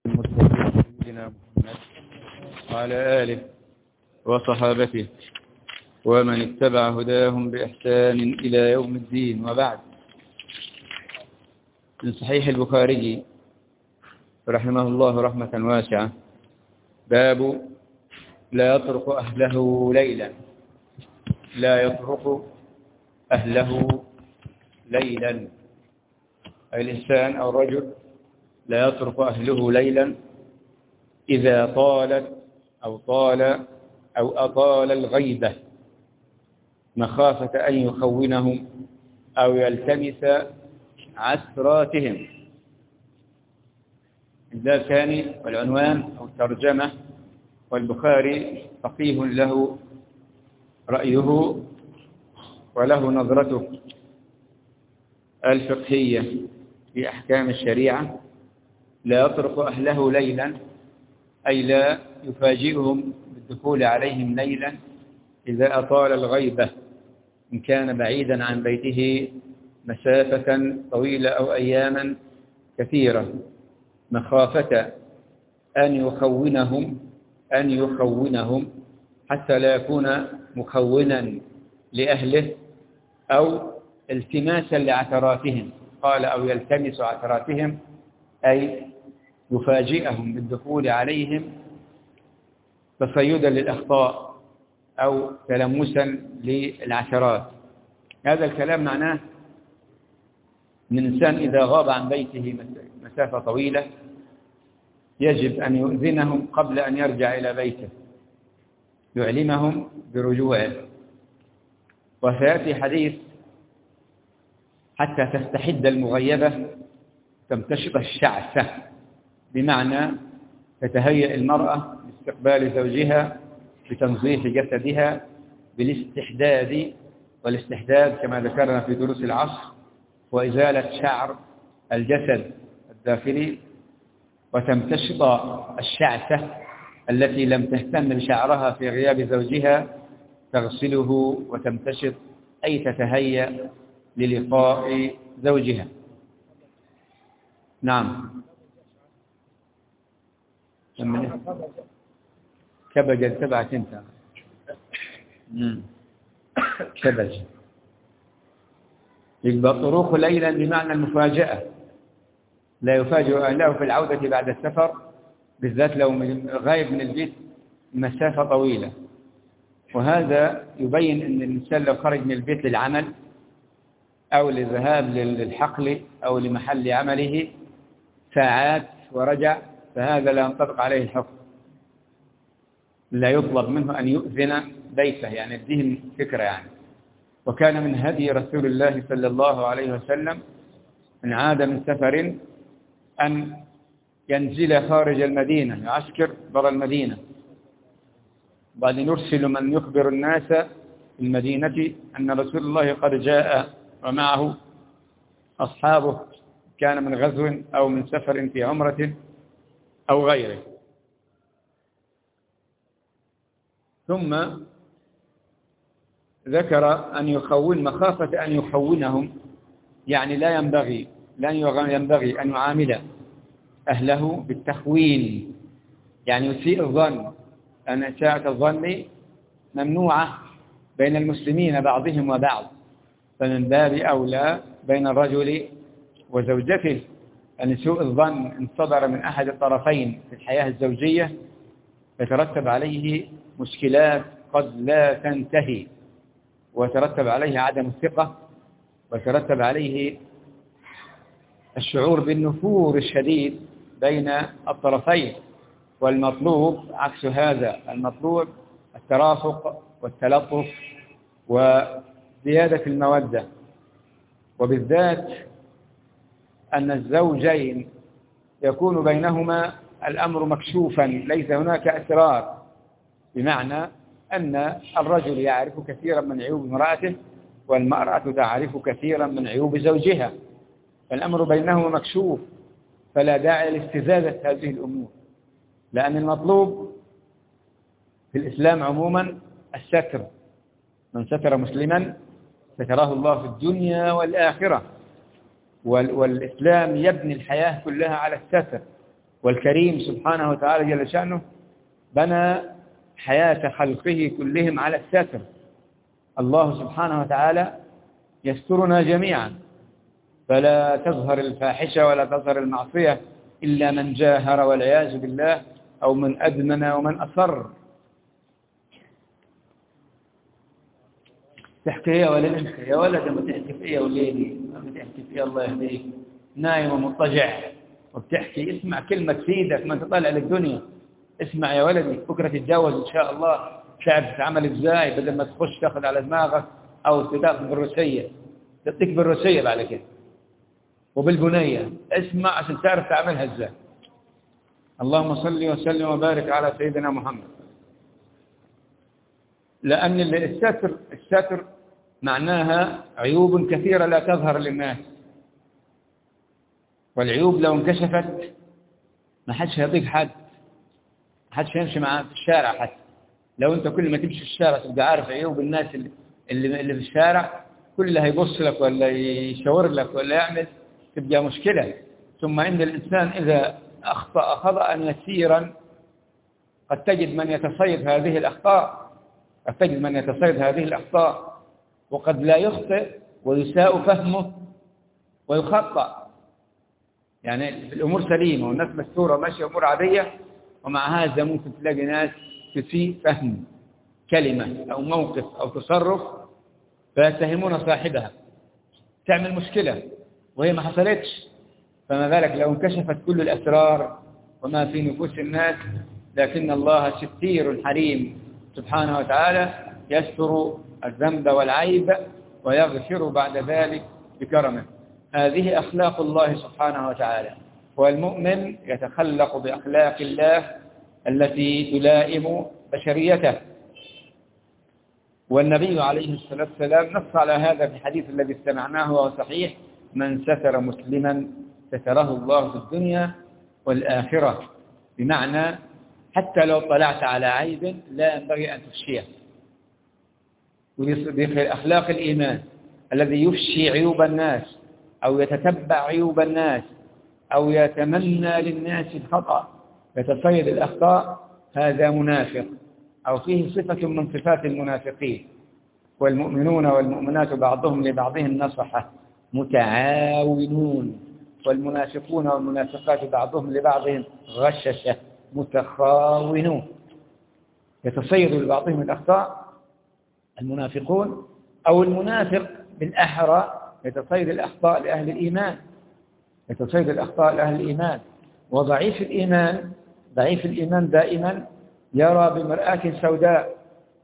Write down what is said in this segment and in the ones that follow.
المرسلين سيدنا محمد وعلى آله وصحابته ومن اتبع هداهم بإحسان إلى يوم الدين. وبعد، من صحيح البخاري رحمه الله رحمة واسعة باب لا يطرق أهله ليلا. لا يطرق أهله ليلا، أي الإنسان أو الرجل لا يطرق أهله ليلا إذا طالت أو أطال الغيبة مخافة أن يخونهم أو يلتمس عثراتهم. الباب الثاني والعنوان أو الترجمة، والبخاري فقيه له رأيه وله نظرته الفقهية في أحكام الشريعة. لا يطرق أهله ليلا، أي لا يفاجئهم بالدخول عليهم ليلا إذا أطال الغيبة، إن كان بعيدا عن بيته مسافة طويلة أو أياما كثيرة، مخافة أن يخونهم حتى لا يكون مخونا لأهله، أو التماسا لعثراتهم. قال أو يلتمس عثراتهم، أي يفاجئهم بالدخول عليهم تصيدا للأخطاء أو تلمسا للعثرات. هذا الكلام معناه أن الإنسان إذا غاب عن بيته مسافة طويلة يجب أن يؤذنهم قبل أن يرجع إلى بيته، يعلمهم برجوعه. وسيأتي حديث حتى تستحد المغيبة تمتشط الشعثة، بمعنى تتهيأ المرأة لاستقبال زوجها بتنظيف جسدها بالاستحداد، والاستحداد كما ذكرنا في دروس العصر وإزالة شعر الجسد الداخلي. وتمتشط الشعثة التي لم تهتم بشعرها في غياب زوجها تغسله وتمتشط، أي تتهيأ للقاء زوجها. نعم، كبج تبعك انت. كبج يبقى طروق ليلا بمعنى المفاجأة، لا يفاجئ أهله في العودة بعد السفر، بالذات لو غايب من البيت مسافة طويلة. وهذا يبين أن الإنسان لو خرج من البيت للعمل أو للذهاب للحقل أو لمحل عمله ساعات ورجع، فهذا لا ينطبق عليه الحكم، لا يطلب منه أن يؤذن بيته، يعني يديه فكرة يعني. وكان من هدي رسول الله صلى الله عليه وسلم من عاد من سفر أن ينزل خارج المدينة، يعسكر برا المدينة، بعد يرسل من يخبر الناس في المدينة أن رسول الله قد جاء ومعه أصحابه، كان من غزو أو من سفر في عمرة أو غيره. ثم ذكر أن يخون، مخافة أن يخونهم، يعني لا ينبغي أن يعامل أهله بالتخوين، يعني يسيء الظن، أن إساءة الظن ممنوعة بين المسلمين بعضهم وبعض، فمن باب أولى بين الرجل وزوجته أن سوء الظن إن صدر من أحد الطرفين في الحياة الزوجية يترتب عليه مشكلات قد لا تنتهي، ويترتب عليه عدم الثقة، ويترتب عليه الشعور بالنفور الشديد بين الطرفين. والمطلوب عكس هذا، المطلوب الترافق والتلطف وزيادة المودة، وبالذات أن الزوجين يكون بينهما الأمر مكشوفا، ليس هناك أسرار، بمعنى أن الرجل يعرف كثيرا من عيوب امرأته والمرأة تعرف كثيرا من عيوب زوجها، فالأمر بينهما مكشوف، فلا داعي لاستزادة هذه الأمور، لأن المطلوب في الإسلام عموما الستر. من ستر مسلما ستراه الله في الدنيا والآخرة، والإسلام يبني الحياة كلها على الستر، والكريم سبحانه وتعالى جل شأنه بنى حياة خلقه كلهم على الستر. الله سبحانه وتعالى يسترنا جميعا، فلا تظهر الفاحشة ولا تظهر المعصية إلا من جاهر والعياذ بالله، أو من أدمن ومن أصر. تحكي يا ولد، يا ولد ما تحكي فيها وليدي، ما تحكي فيها الله يهديك، نايم ومضطجع وبتحكي. اسمع كلمة تفيدك، ما تطلع للدنيا. اسمع يا ولدي، بكرة تتجوز إن شاء الله، تعرف تتعامل إزاي بدل ما تخش تاخذ على دماغك أو تاخذ بالروسية، تديك بالروسية بعد كده وبالبنية. اسمع عشان تعرف تعملها إزاي. اللهم صل وسلم وبارك على سيدنا محمد. لأن الستر معناها عيوب كثيرة لا تظهر للناس، والعيوب لو انكشفت ما حدش هيطيق حد، ما حدش يمشي معاه في الشارع. حتى لو انت كل ما تمشي في الشارع تبقى عارف عيوب الناس اللي في الشارع، كل هيبص لك ولا يشاور لك ولا يعمل، تبقى مشكلة. ثم عند الإنسان إذا أخطأ خطأ يسيرا قد تجد من يتصيد هذه الأخطاء، وقد لا يخطئ ويساء فهمه ويخطأ. يعني الأمور سليمة والناس مستورة ماشية أمور عادية، ومع هذا ممكن تلاقي ناس تسيء فهم كلمة أو موقف أو تصرف فيتهمون صاحبها، تعمل مشكلة وهي ما حصلتش. فما بالك لو انكشفت كل الأسرار وما في نفوس الناس. لكن الله ستير حليم سبحانه وتعالى، يستر الذنب والعيب ويغفر بعد ذلك بكرمه. هذه أخلاق الله سبحانه وتعالى، والمؤمن يتخلق بأخلاق الله التي تلائم بشريته. والنبي عليه الصلاة والسلام نص على هذا في الحديث الذي استمعناه وهو صحيح: من ستر مسلما ستره الله في الدنيا والآخرة. بمعنى حتى لو طلعت على عيب لا ينبغي أن تفشيه. ودي أخلاق الإيمان الذي يفشي عيوب الناس أو يتتبع عيوب الناس أو يتمنى للناس الخطأ، يتصيد الأخطاء، هذا منافق أو فيه صفة من صفات المنافقين. والمؤمنون والمؤمنات بعضهم لبعضهم نصحة متعاونون، والمنافقون والمنافقات بعضهم لبعضهم غششة متخاونون. يتصيد لبعضهم الأخطاء المنافقون، أو المنافق بالأحرى يتصيد الأخطاء لأهل الإيمان. وضعيف الإيمان دائما يرى بمرآة سوداء،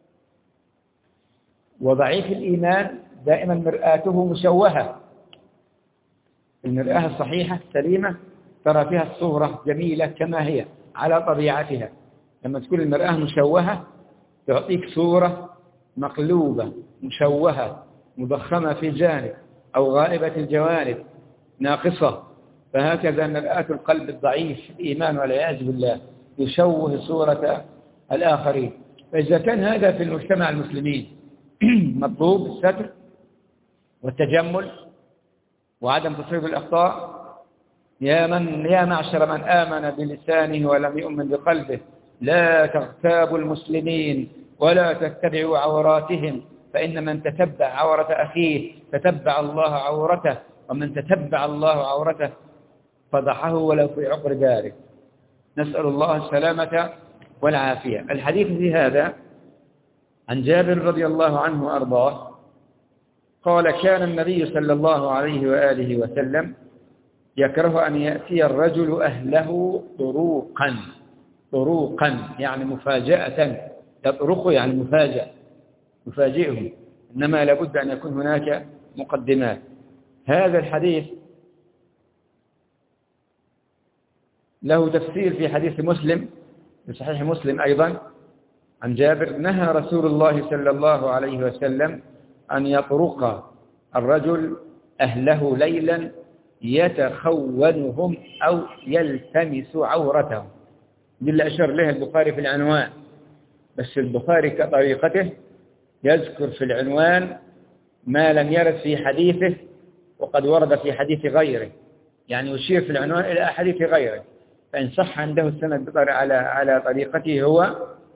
وضعيف الإيمان دائما مرآته مشوهة. المرآة الصحيحة السليمة ترى فيها الصورة جميلة كما هي على طبيعتها. لما تكون المرآة مشوهة تعطيك صورة مقلوبة مشوهة مضخمة في جانب أو غائبة الجوانب ناقصة. فهكذا مرآة القلب الضعيف الإيمان والعياذ بالله يشوه صورة الآخرين. فإذا كان هذا في المجتمع المسلمين مطلوب الستر والتجمل وعدم تصويب الأخطاء، يا معشر من آمن بلسانه ولم يؤمن بقلبه لا تغتابوا المسلمين ولا تتبعوا عوراتهم، فإن من تتبع عورة أخيه تتبع الله عورته، ومن تتبع الله عورته فضحه ولو في عقر ذلك. نسأل الله السلامة والعافية. الحديث في هذا عن جابر رضي الله عنه وأرضاه قال: كان النبي صلى الله عليه وآله وسلم يكره أن يأتي الرجل أهله طروقا يعني مفاجأة. يطرق يعني مفاجأ، يفاجئهم، إنما لابد أن يكون هناك مقدمات. هذا الحديث له تفسير في حديث مسلم، في صحيح مسلم أيضا عن جابر: نهى رسول الله صلى الله عليه وسلم أن يطرق الرجل أهله ليلا يتخونهم أو يلتمس عورتهم. دي اللي أشار لها البخاري في العنوان، بس البخاري كطريقته يذكر في العنوان ما لم يرد في حديثه وقد ورد في حديث غيره، يعني يشير في العنوان إلى أحاديث غيره. فإن صح عنده السند على طريقته هو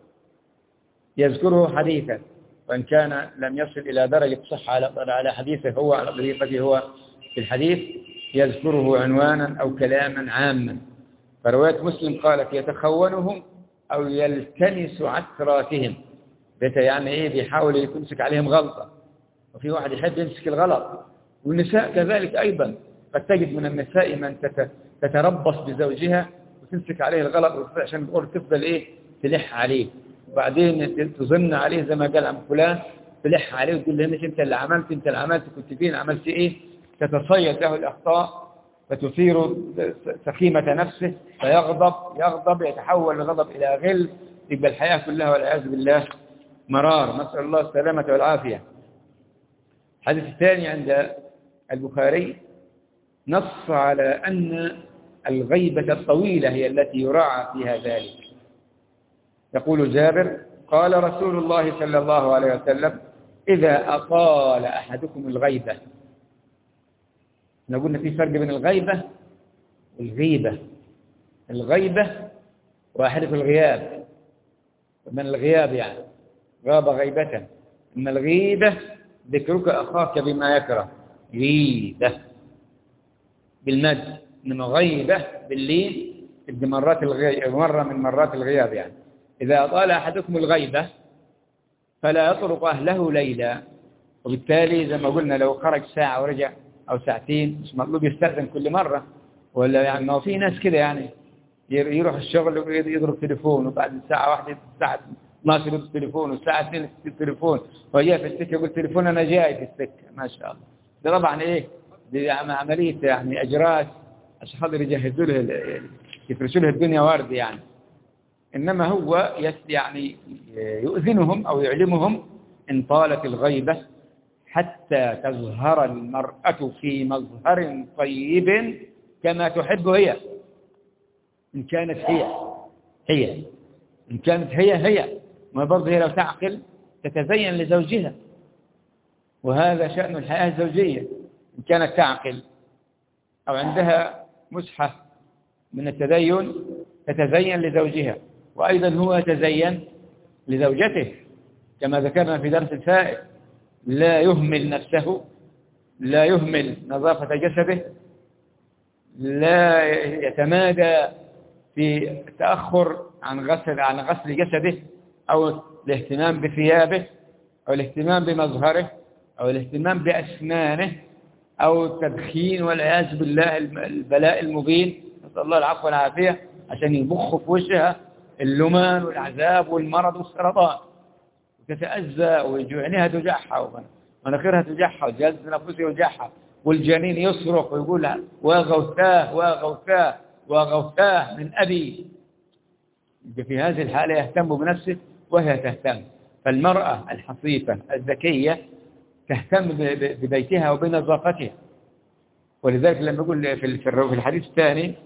يذكره حديثا، وإن كان لم يصل إلى درجة صح على حديثه هو على طريقته هو في الحديث يذكره عنوانا أو كلاما عاما. فرواية مسلم قالت يتخونهم أو يلتمس عثراتهم، يعني إيه؟ بيحاول يمسك عليهم غلطة، وفي واحد يحب يمسك الغلط. والنساء كذلك أيضا، قد تجد من النساء من تتربص بزوجها وتمسك عليه الغلط عشان تفضل إيه؟ تلح عليه، وبعدين تظن عليه زي ما قال عم فلان، تلح عليه وتقول له انت اللي عملت، انت اللي عملت، كنت فين، عملت ايه، تتصيد له الأخطاء فتثير سخيمة نفسه فيغضب يتحول الغضب إلى غل، يبقى الحياة كلها والعياذ بالله مرار، نسأل الله السلامة والعافية. الحديث الثاني عند البخاري نص على أن الغيبة الطويلة هي التي يراعى فيها ذلك. يقول جابر قال رسول الله صلى الله عليه وسلم إذا أطال أحدكم الغيبة. قلنا في فرق بين الغيبة والغيبة. الغيبة واحدة الغياب، من الغياب يعني غاب غيبة، إن الغيبة ذكرك أخاك بما يكره، غيبة بالمد، إنما غيبة باللين تبقى مرة من مرات الغياب. يعني إذا أطال أحدكم الغيبة فلا يطرق أهله ليلا، وبالتالي زي ما قلنا لو خرج ساعة ورجع أو ساعتين مش مطلوب يستأذن كل مرة، ولا يعني ما في ناس كده يعني يروح الشغل ويضرب تليفون، وبعد ساعة واحدة الساعة 12 يضرب تليفون، والساعة 2 التليفون، وجاء في السكة يقول تليفون أنا جاي في السكة. ما شاء الله، ده طبعا إيه، دي عملية يعني أجراس عشان خاطر يجهزوا له يفرشوا له الدنيا ورد يعني. إنما هو يعني يؤذنهم أو يعلمهم إن طالت الغيبة حتى تظهر المرأة في مظهر طيب كما تحب هي، إن كانت هي إن كانت هي ما برضه هي لو تعقل تتزين لزوجها، وهذا شأن الحياة الزوجية. إن كانت تعقل أو عندها مسحة من التدين تتزين لزوجها، وأيضا هو يتزين لزوجته كما ذكرنا في درس الفائت. لا يهمل نفسه، لا يهمل نظافة جسده، لا يتمادى في التأخر عن غسل جسده أو الاهتمام بثيابه أو الاهتمام بمظهره أو الاهتمام بأسنانه أو التدخين والعياذ بالله البلاء المبين، نسأل الله العفو والعافية، عشان يبخ في وجهها اللمان والعذاب والمرض والسرطان، وتتأذى وعينيها توجعها ومناخيرها توجعها وجهاز التنفسي يوجعها، والجنين يصرخ ويقول وغوثاه وغوثاه وغوثاه من أبي. في هذه الحالة يهتم بنفسه وهي تهتم. فالمرأة الحصيفة الذكية تهتم ببيتها وبنظافتها، ولذلك لما يقول في الحديث الثاني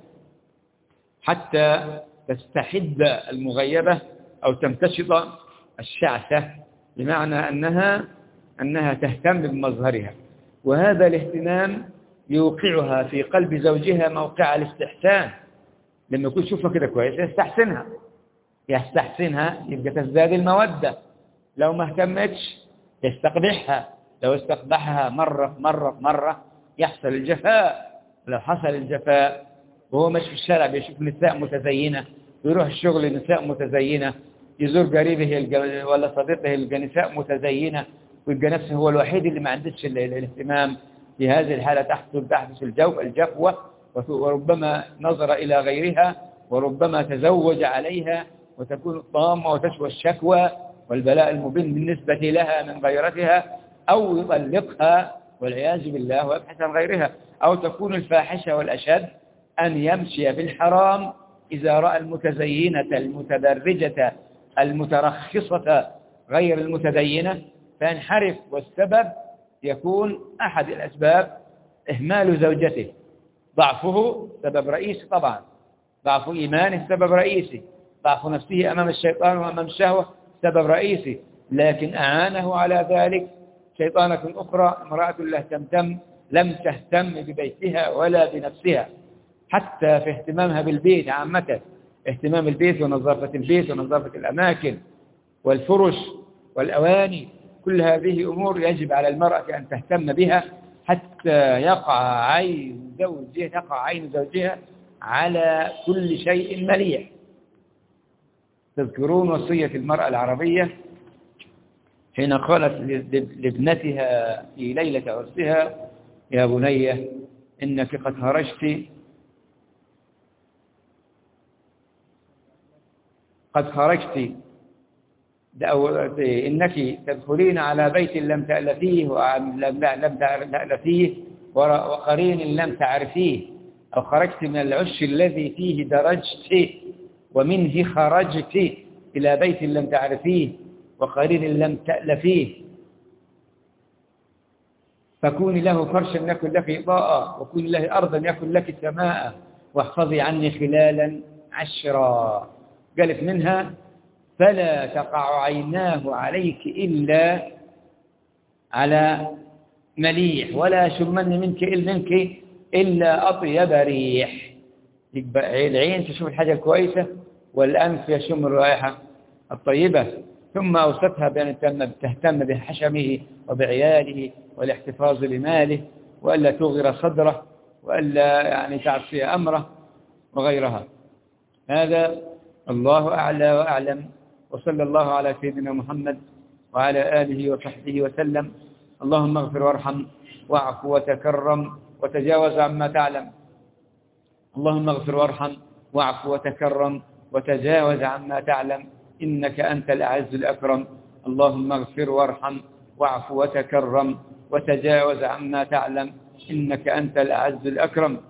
حتى تستحد المغيبة أو تمتشط الشعثة، بمعنى أنها تهتم بمظهرها، وهذا الاهتمام يوقعها في قلب زوجها موقع الاستحسان. لما يكون شوفها كده كويس يستحسنها يبقى تزداد المودة. لو ما اهتمتش يستقبحها، لو استقبحها مرة يحصل الجفاء. لو حصل الجفاء وهو ماشي في الشارع بيشوف نساء متزينة، يروح الشغل نساء متزينة، يزور قريبه ولا صديقه يلقى نساء متزينة، ويبقى نفسه هو الوحيد اللي ما عندش الاهتمام. في هذه الحالة تحدث الجفوة، وربما نظر إلى غيرها، وربما تزوج عليها، وتكون الطامة وتشوى الشكوى والبلاء المبين بالنسبة لها من غيرتها، أو يطلقها والعياذ بالله ويبحث عن غيرها، أو تكون الفاحشة والأشد أن يمشي بالحرام إذا رأى المتزينة المتدرجة المترخصة غير المتدينة فينحرف. والسبب يكون أحد الأسباب إهمال زوجته، ضعفه سبب رئيسي طبعا، ضعف إيمانه سبب رئيسي، ضعف نفسه أمام الشيطان وأمام الشهوة سبب رئيسي، لكن أعانه على ذلك شيطانة أخرى، امرأة لم تهتم ببيتها ولا بنفسها، حتى في اهتمامها بالبيت عامة، اهتمام البيت ونظافة البيت ونظافة الأماكن والفرش والأواني، كل هذه أمور يجب على المرأة أن تهتم بها حتى يقع عين زوجها على كل شيء مليح. تذكرون وصية المرأة العربية حين قالت لابنتها في ليلة عرسها: يا بني إنك قد خرجت إنك تدخلين على بيت لم تألفيه وقرين لم تعرفيه، أو خرجت من العش الذي فيه درجت ومنه خرجت إلى بيت لم تعرفيه وقرين لم تألفيه، فكوني له فرشا يكن لك إضاءة، وكوني له أرضا يكن لك سماء، واحفظي عني خلالا 10. قالت منها: فلا تقع عيناه عليك إلا على مليح، ولا يشمن منك إلا أطيب ريح. يبقى العين تشوف الحاجة الكويسة، والأنف يشم الرائحة الطيبة. ثم أوصتها بأن تهتم بحشمه وبعياله والاحتفاظ بماله، وألا تغير صدره، وألا يعني تعصي أمره وغيرها. هذا الله أعلى وأعلم، وصلى الله على سيدنا محمد وعلى آله وصحبه وسلم. اللهم اغفر وارحم واعف وتكرم وتجاوز عما تعلم. اللهم اغفر وارحم واعف وتكرم وتجاوز عما تعلم، إنك أنت الأعز الأكرم. اللهم اغفر وارحم واعف وتكرم وتجاوز عما تعلم، إنك أنت الأعز الأكرم.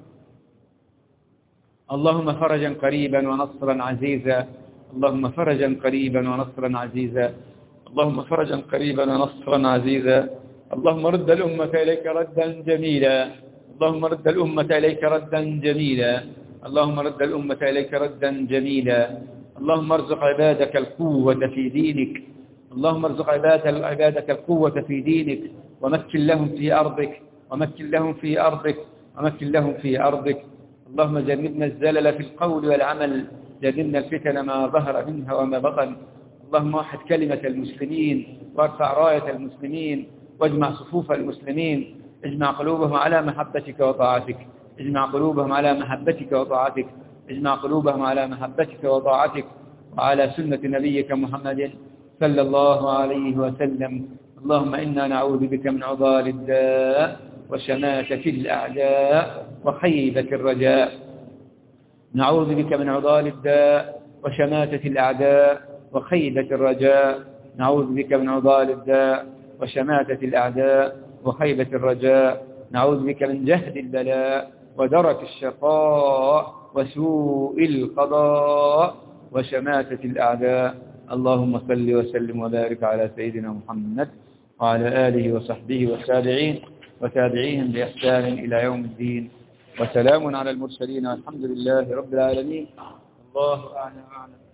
اللهم فرجا قريبا ونصرا عزيزا، اللهم فرجا قريبا ونصرا عزيزا، اللهم فرجا قريبا ونصرا عزيزا. اللهم رد الأمة إليك ردا جميلا، اللهم رد الأمة إليك ردا جميلا، اللهم رد الأمة إليك ردا جميلا. اللهم ارزق عبادك القوة في دينك، اللهم ارزق عبادك القوة في دينك، ومكن لهم في أرضك، ومكن لهم في أرضك، ومكن لهم في أرضك. اللهم جنبنا الزلل في القول والعمل، جنبنا الفتن ما ظهر منها وما بطن. اللهم وحد كلمة المسلمين، وارفع راية المسلمين، واجمع صفوف المسلمين، اجمع قلوبهم على محبتك وطاعتك، اجمع قلوبهم على محبتك وطاعتك، اجمع قلوبهم على محبتك وطاعتك، وعلى سنة نبيك محمد صلى الله عليه وسلم. اللهم إنا نعوذ بك من عضال الداء وشماتة الأعداء وخيبة الرجاء. نعوذ بك من عضال الداء وشماتة الأعداء وخيبة الرجاء. نعوذ بك من عضال الداء وشماتة الأعداء وخيبة الرجاء. نعوذ بك من جهد البلاء ودرك الشقاء وسوء القضاء وشماتة الأعداء. اللهم صل وسلم وبارك على سيدنا محمد وعلى آله وصحبه والتابعين وتابعيهم بإحسان إلى يوم الدين. وسلام على المرسلين والحمد لله رب العالمين. الله أعلم.